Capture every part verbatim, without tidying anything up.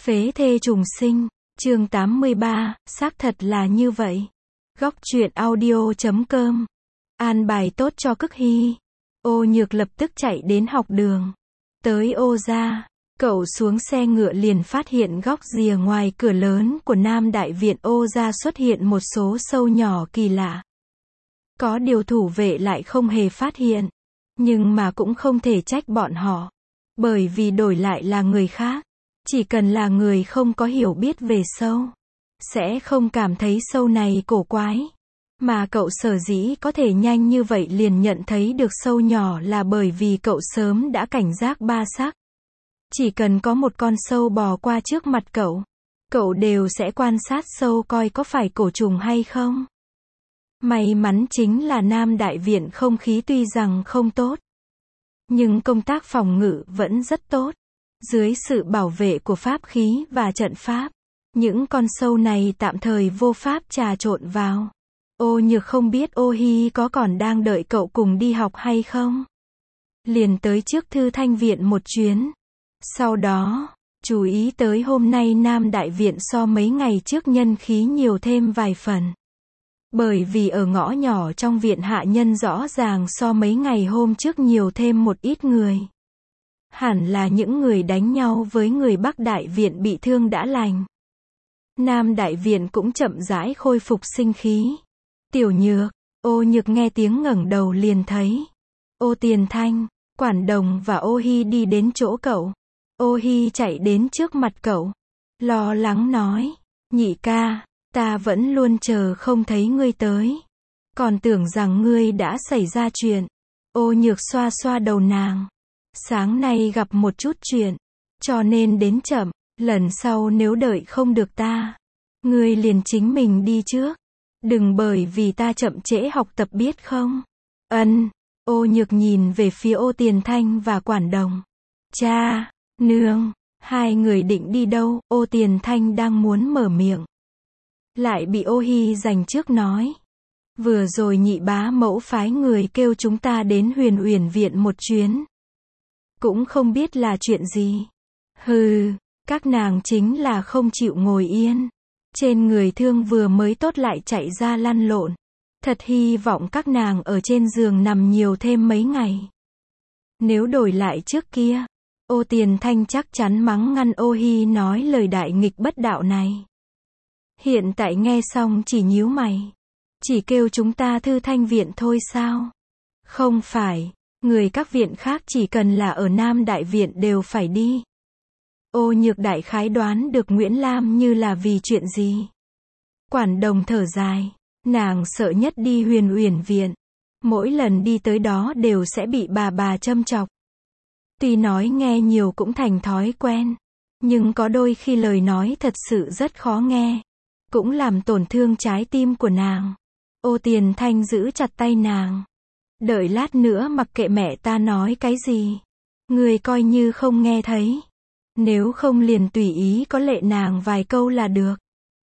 Phế thê trùng sinh, chương tám mươi ba, xác thật là như vậy. Góc truyện audio chấm com. An bài tốt cho Cức Hy. Ô Nhược lập tức chạy đến học đường. Tới Ô gia, cậu xuống xe ngựa liền phát hiện góc rìa ngoài cửa lớn của Nam Đại Viện Ô gia xuất hiện một số sâu nhỏ kỳ lạ. Có điều thủ vệ lại không hề phát hiện. Nhưng mà cũng không thể trách bọn họ. Bởi vì đổi lại là người khác. Chỉ cần là người không có hiểu biết về sâu, sẽ không cảm thấy sâu này cổ quái. Mà cậu sở dĩ có thể nhanh như vậy liền nhận thấy được sâu nhỏ là bởi vì cậu sớm đã cảnh giác ba sắc. Chỉ cần có một con sâu bò qua trước mặt cậu, cậu đều sẽ quan sát sâu coi có phải cổ trùng hay không. May mắn chính là Nam Đại Viện không khí tuy rằng không tốt, nhưng công tác phòng ngự vẫn rất tốt. Dưới sự bảo vệ của pháp khí và trận pháp, những con sâu này tạm thời vô pháp trà trộn vào. Ô Nhược không biết Ô Hi có còn đang đợi cậu cùng đi học hay không. Liền tới trước Thư Thanh Viện một chuyến. Sau đó, chú ý tới hôm nay Nam Đại Viện so mấy ngày trước nhân khí nhiều thêm vài phần. Bởi vì ở ngõ nhỏ trong viện hạ nhân rõ ràng so mấy ngày hôm trước nhiều thêm một ít người. Hẳn là những người đánh nhau với người Bắc Đại Viện bị thương đã lành. Nam Đại Viện cũng chậm rãi khôi phục sinh khí. Tiểu Nhược, Ô Nhược nghe tiếng ngẩng đầu liền thấy Ô Tiền Thanh, Quản Đồng và Ô Hi đi đến chỗ cậu. Ô Hi chạy đến trước mặt cậu, lo lắng nói, nhị ca, ta vẫn luôn chờ không thấy ngươi tới. Còn tưởng rằng ngươi đã xảy ra chuyện. Ô Nhược xoa xoa đầu nàng. Sáng nay gặp một chút chuyện, cho nên đến chậm, lần sau nếu đợi không được ta, ngươi liền chính mình đi trước. Đừng bởi vì ta chậm trễ học tập biết không? Ân, Ô Nhược nhìn về phía Ô Tiền Thanh và Quản Đồng. Cha, nương, hai người định đi đâu? Ô Tiền Thanh đang muốn mở miệng, lại bị Ô Hi giành trước nói. Vừa rồi nhị bá mẫu phái người kêu chúng ta đến Huyền Uyển Viện một chuyến. Cũng không biết là chuyện gì. Hừ, các nàng chính là không chịu ngồi yên. Trên người thương vừa mới tốt lại chạy ra lăn lộn. Thật hy vọng các nàng ở trên giường nằm nhiều thêm mấy ngày. Nếu đổi lại trước kia, Ô Tiền Thanh chắc chắn mắng ngăn Ô Hi nói lời đại nghịch bất đạo này. Hiện tại nghe xong chỉ nhíu mày. Chỉ kêu chúng ta Thư Thanh Viện thôi sao? Không phải. Người các viện khác chỉ cần là ở Nam Đại Viện đều phải đi. Ô Nhược đại khái đoán được Nguyễn Lam như là vì chuyện gì. Quản Đồng thở dài, nàng sợ nhất đi Huyền Uyển Viện. Mỗi lần đi tới đó đều sẽ bị bà bà châm chọc. Tuy nói nghe nhiều cũng thành thói quen, nhưng có đôi khi lời nói thật sự rất khó nghe, cũng làm tổn thương trái tim của nàng. Ô Tiền Thanh giữ chặt tay nàng. Đợi lát nữa mặc kệ mẹ ta nói cái gì, người coi như không nghe thấy. Nếu không liền tùy ý có lệ nàng vài câu là được.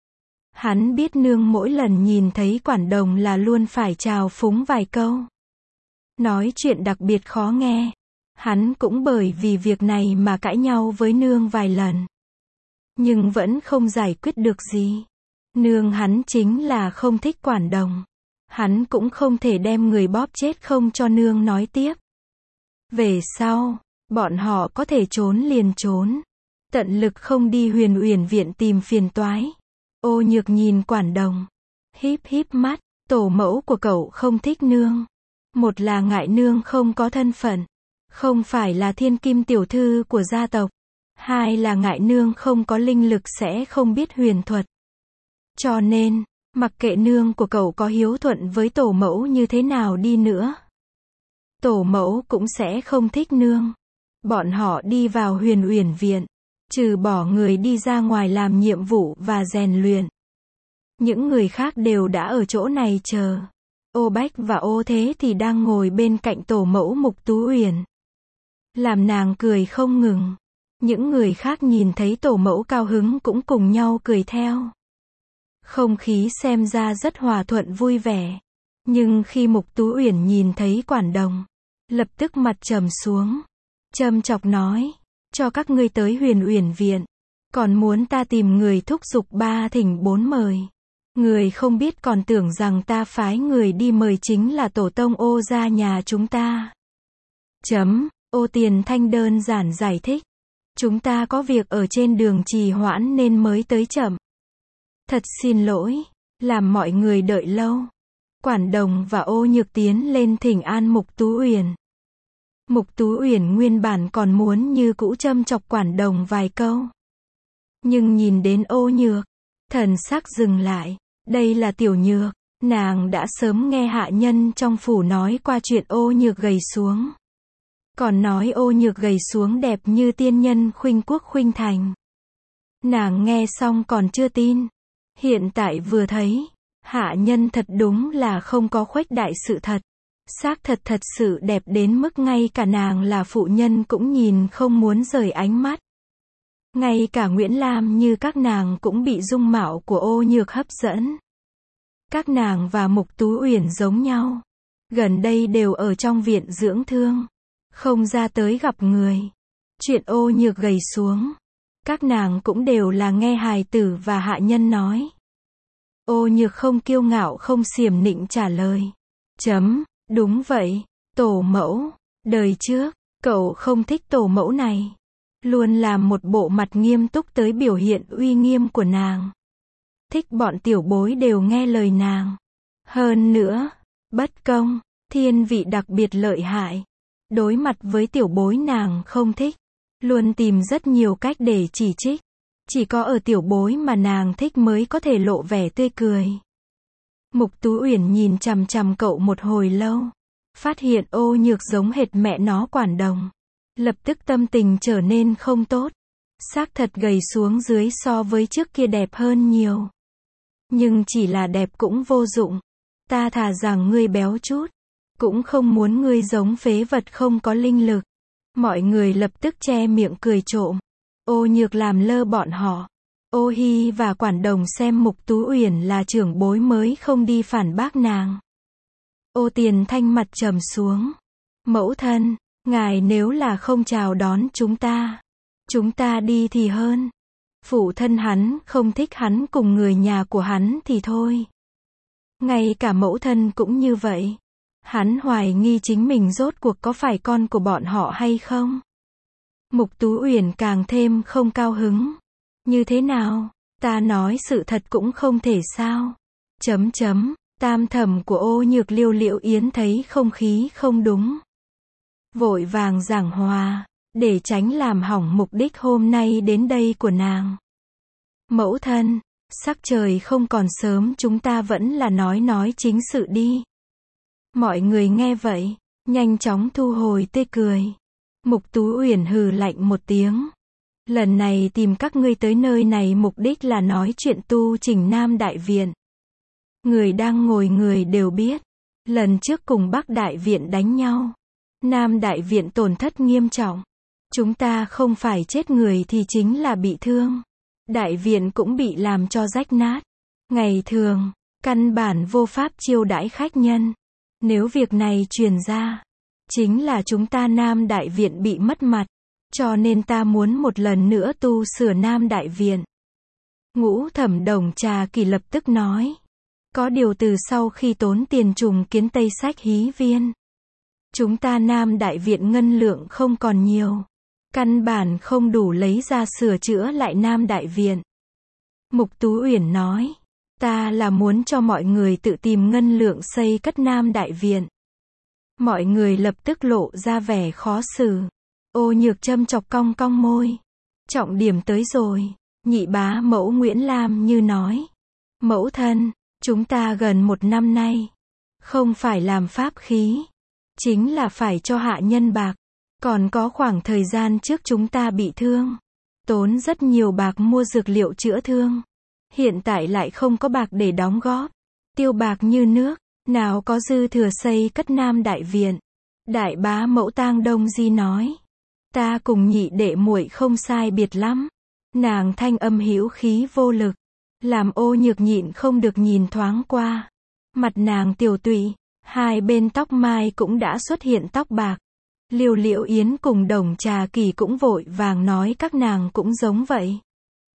Hắn biết nương mỗi lần nhìn thấy Quản Đồng là luôn phải chào phúng vài câu. Nói chuyện đặc biệt khó nghe. Hắn cũng bởi vì việc này mà cãi nhau với nương vài lần. Nhưng vẫn không giải quyết được gì. Nương hắn chính là không thích Quản Đồng. Hắn cũng không thể đem người bóp chết không cho nương nói tiếp. Về sau, bọn họ có thể trốn liền trốn. Tận lực không đi Huyền Uyển Viện tìm phiền toái. Ô Nhược nhìn Quản Đồng, híp híp mắt, tổ mẫu của cậu không thích nương. Một là ngại nương không có thân phận, không phải là thiên kim tiểu thư của gia tộc. Hai là ngại nương không có linh lực sẽ không biết huyền thuật. Cho nên, mặc kệ nương của cậu có hiếu thuận với tổ mẫu như thế nào đi nữa, tổ mẫu cũng sẽ không thích nương. Bọn họ đi vào Huyền Uyển Viện, trừ bỏ người đi ra ngoài làm nhiệm vụ và rèn luyện, những người khác đều đã ở chỗ này chờ. Ô Bách và Ô Thế thì đang ngồi bên cạnh tổ mẫu Mục Tú Uyển, làm nàng cười không ngừng. Những người khác nhìn thấy tổ mẫu cao hứng cũng cùng nhau cười theo. Không khí xem ra rất hòa thuận vui vẻ. Nhưng khi Mục Tú Uyển nhìn thấy Quản Đồng, lập tức mặt trầm xuống, châm chọc nói, cho các ngươi tới Huyền Uyển Viện, Còn muốn ta tìm người thúc giục ba thỉnh bốn mời. Người không biết còn tưởng rằng ta phái người đi mời chính là tổ tông Ô gia nhà chúng ta. Chấm, Ô Tiền Thanh đơn giản giải thích. Chúng ta có việc ở trên đường trì hoãn nên mới tới chậm. Thật xin lỗi, làm mọi người đợi lâu. Quản Đồng và Ô Nhược tiến lên thỉnh an Mục Tú Uyển. Mục Tú Uyển nguyên bản còn muốn như cũ châm chọc Quản Đồng vài câu. Nhưng nhìn đến Ô Nhược, thần sắc dừng lại. Đây là Tiểu Nhược, nàng đã sớm nghe hạ nhân trong phủ nói qua chuyện Ô Nhược gầy xuống. Còn nói Ô Nhược gầy xuống đẹp như tiên nhân khuynh quốc khuynh thành. Nàng nghe xong còn chưa tin. Hiện tại vừa thấy, hạ nhân thật đúng là không có khuếch đại sự thật. Xác thật thật sự đẹp đến mức ngay cả nàng là phụ nhân cũng nhìn không muốn rời ánh mắt. Ngay cả Nguyễn Lam như các nàng cũng bị dung mạo của Ô Nhược hấp dẫn. Các nàng và Mục Tú Uyển giống nhau. Gần đây đều ở trong viện dưỡng thương. Không ra tới gặp người. Chuyện Ô Nhược gầy xuống. Các nàng cũng đều là nghe hài tử và hạ nhân nói. Ô Nhược không kiêu ngạo không xiểm nịnh trả lời. Chấm, đúng vậy, tổ mẫu. Đời trước, cậu không thích tổ mẫu này. Luôn làm một bộ mặt nghiêm túc tới biểu hiện uy nghiêm của nàng. Thích bọn tiểu bối đều nghe lời nàng. Hơn nữa, bất công, thiên vị đặc biệt lợi hại. Đối mặt với tiểu bối nàng không thích. Luôn tìm rất nhiều cách để chỉ trích. Chỉ có ở tiểu bối mà nàng thích mới có thể lộ vẻ tươi cười. Mục Tú Uyển nhìn chằm chằm cậu một hồi lâu. Phát hiện Ô Nhược giống hệt mẹ nó Quản Đồng. Lập tức tâm tình trở nên không tốt. Xác thật gầy xuống dưới so với trước kia đẹp hơn nhiều. Nhưng chỉ là đẹp cũng vô dụng. Ta thà rằng ngươi béo chút. Cũng không muốn ngươi giống phế vật không có linh lực. Mọi người lập tức che miệng cười trộm. Ô Nhược làm lơ bọn họ. Ô Hi và Quản Đồng xem Mục Tú Uyển là trưởng bối mới không đi phản bác nàng. Ô Tiền Thanh mặt trầm xuống. Mẫu thân, ngài nếu là không chào đón chúng ta, chúng ta đi thì hơn. Phụ thân hắn không thích hắn cùng người nhà của hắn thì thôi. Ngay cả mẫu thân cũng như vậy. Hắn hoài nghi chính mình rốt cuộc có phải con của bọn họ hay không. Mục Tú Uyển càng thêm không cao hứng. Như thế nào? Ta nói sự thật cũng không thể sao? Chấm chấm, tam thẩm của Ô Nhược Liêu Liễu Yến thấy không khí không đúng. Vội vàng giảng hòa, để tránh làm hỏng mục đích hôm nay đến đây của nàng. Mẫu thân, sắc trời không còn sớm chúng ta vẫn là nói nói chính sự đi. Mọi người nghe vậy, nhanh chóng thu hồi tươi cười. Mục Tú Uyển hừ lạnh một tiếng. Lần này tìm các ngươi tới nơi này mục đích là nói chuyện tu chỉnh Nam Đại Viện. Người đang ngồi người đều biết. Lần trước cùng Bắc Đại Viện đánh nhau. Nam Đại Viện tổn thất nghiêm trọng. Chúng ta không phải chết người thì chính là bị thương. Đại Viện cũng bị làm cho rách nát. Ngày thường, căn bản vô pháp chiêu đãi khách nhân. Nếu việc này truyền ra, chính là chúng ta Nam Đại Viện bị mất mặt. Cho nên ta muốn một lần nữa tu sửa Nam Đại Viện. Ngũ Thẩm Đồng Trà Kỳ lập tức nói. Có điều từ sau khi tốn tiền trùng kiến Tây Sách Hí Viên, chúng ta Nam Đại Viện ngân lượng không còn nhiều. Căn bản không đủ lấy ra sửa chữa lại Nam Đại Viện. Mục Tú Uyển nói. Ta là muốn cho mọi người tự tìm ngân lượng xây cất Nam Đại Viện. Mọi người lập tức lộ ra vẻ khó xử. Ô Nhược châm chọc cong cong môi. Trọng điểm tới rồi. Nhị bá mẫu Nguyễn Lam như nói. Mẫu thân, chúng ta gần một năm nay. Không phải làm pháp khí. Chính là phải cho hạ nhân bạc. Còn có khoảng thời gian trước chúng ta bị thương. Tốn rất nhiều bạc mua dược liệu chữa thương. Hiện tại lại không có bạc để đóng góp. Tiêu bạc như nước. Nào có dư thừa xây cất Nam Đại Viện. Đại bá mẫu Tang Đông Di nói. Ta cùng nhị đệ muội không sai biệt lắm. Nàng thanh âm hữu khí vô lực. Làm Ô Nhược nhịn không được nhìn thoáng qua. Mặt nàng tiểu tụy. Hai bên tóc mai cũng đã xuất hiện tóc bạc. Liêu Liễu Yến cùng Đồng Trà Kỳ cũng vội vàng nói các nàng cũng giống vậy.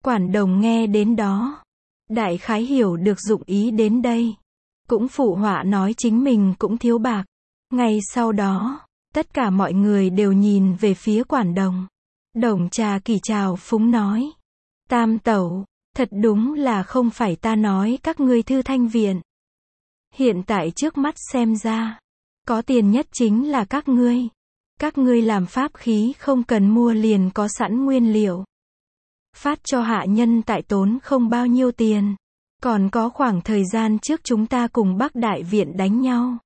Quản đồng nghe đến đó, đại khái hiểu được dụng ý đến đây. Cũng phụ họa nói chính mình cũng thiếu bạc. Ngay sau đó, tất cả mọi người đều nhìn về phía quản đồng. Đồng Trà Kỷ chào phúng nói. Tam tẩu, thật đúng là không phải ta nói các ngươi Thư Thanh Viện. Hiện tại trước mắt xem ra, có tiền nhất chính là các ngươi. Các ngươi làm pháp khí không cần mua liền có sẵn nguyên liệu. Phát cho hạ nhân tại tốn không bao nhiêu tiền. Còn có khoảng thời gian trước chúng ta cùng Bắc Đại Viện đánh nhau.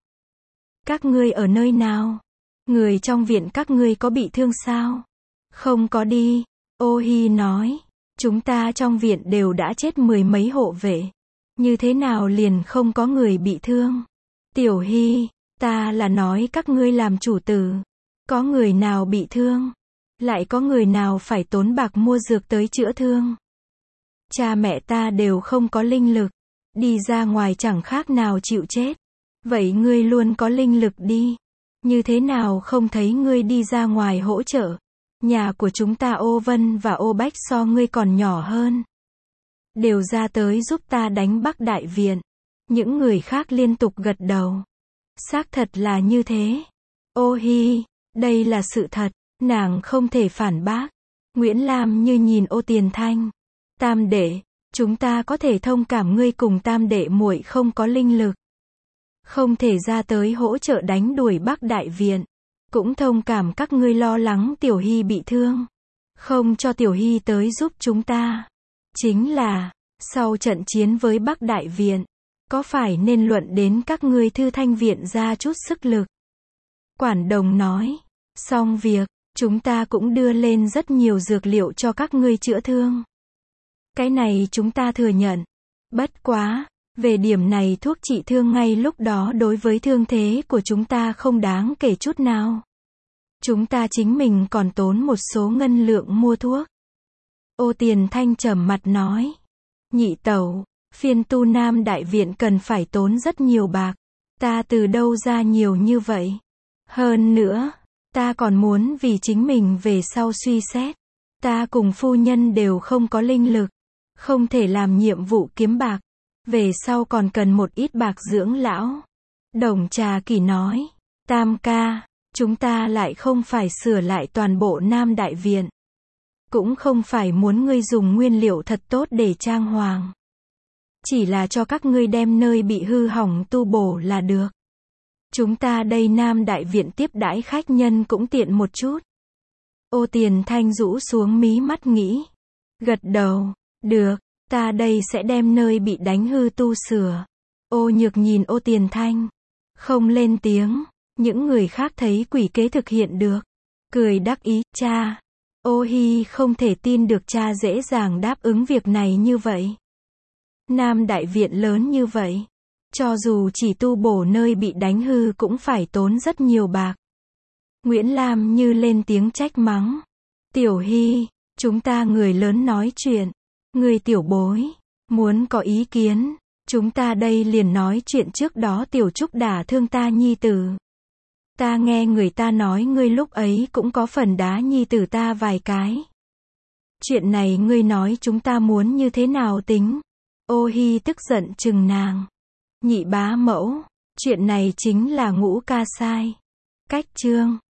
Các ngươi ở nơi nào? Người trong viện các ngươi có bị thương sao? Không có đi. Ô Hi nói. Chúng ta trong viện đều đã chết mười mấy hộ vệ. Như thế nào liền không có người bị thương? Tiểu Hi, ta là nói các ngươi làm chủ tử. Có người nào bị thương? Lại có người nào phải tốn bạc mua dược tới chữa thương? Cha mẹ ta đều không có linh lực. Đi ra ngoài chẳng khác nào chịu chết. Vậy ngươi luôn có linh lực đi. Như thế nào không thấy ngươi đi ra ngoài hỗ trợ? Nhà của chúng ta Ô Vân và Ô Bách so ngươi còn nhỏ hơn. Đều ra tới giúp ta đánh Bắc Đại Viện. Những người khác liên tục gật đầu. Xác thật là như thế. Ô Hi, đây là sự thật. Nàng không thể phản bác. Nguyễn Lam như nhìn Ô Tiền Thanh. Tam đệ, chúng ta có thể thông cảm ngươi cùng tam đệ muội không có linh lực. Không thể ra tới hỗ trợ đánh đuổi Bắc Đại Viện. Cũng thông cảm các ngươi lo lắng Tiểu Hi bị thương. Không cho Tiểu Hi tới giúp chúng ta. Chính là, sau trận chiến với Bắc Đại Viện, có phải nên luận đến các ngươi Thư Thanh Viện ra chút sức lực? Quản đồng nói, xong việc, chúng ta cũng đưa lên rất nhiều dược liệu cho các ngươi chữa thương. Cái này chúng ta thừa nhận. Bất quá, về điểm này thuốc trị thương ngay lúc đó đối với thương thế của chúng ta không đáng kể chút nào. Chúng ta chính mình còn tốn một số ngân lượng mua thuốc. Ô Tiền Thanh trầm mặt nói. Nhị tẩu, phiên tu Nam Đại Viện cần phải tốn rất nhiều bạc. Ta từ đâu ra nhiều như vậy? Hơn nữa, ta còn muốn vì chính mình về sau suy xét. Ta cùng phu nhân đều không có linh lực. Không thể làm nhiệm vụ kiếm bạc. Về sau còn cần một ít bạc dưỡng lão. Đồng Trà Kỷ nói. Tam ca, chúng ta lại không phải sửa lại toàn bộ Nam Đại Viện. Cũng không phải muốn ngươi dùng nguyên liệu thật tốt để trang hoàng. Chỉ là cho các ngươi đem nơi bị hư hỏng tu bổ là được. Chúng ta đây Nam Đại Viện tiếp đãi khách nhân cũng tiện một chút. Ô Tiền Thanh rũ xuống mí mắt nghĩ. Gật đầu. Được, ta đây sẽ đem nơi bị đánh hư tu sửa. Ô Nhược nhìn Ô Tiền Thanh. Không lên tiếng. Những người khác thấy quỷ kế thực hiện được. Cười đắc ý, cha. Ô Hi không thể tin được cha dễ dàng đáp ứng việc này như vậy. Nam Đại Viện lớn như vậy. Cho dù chỉ tu bổ nơi bị đánh hư cũng phải tốn rất nhiều bạc. Nguyễn Lam như lên tiếng trách mắng. Tiểu Hi, chúng ta người lớn nói chuyện. Người tiểu bối, muốn có ý kiến. Chúng ta đây liền nói chuyện trước đó Tiểu Trúc đả thương ta nhi tử. Ta nghe người ta nói ngươi lúc ấy cũng có phần đá nhi tử ta vài cái. Chuyện này ngươi nói chúng ta muốn như thế nào tính? Ô Hi tức giận chừng nàng. Nhị bá mẫu, chuyện này chính là Ngũ ca sai. Cách chương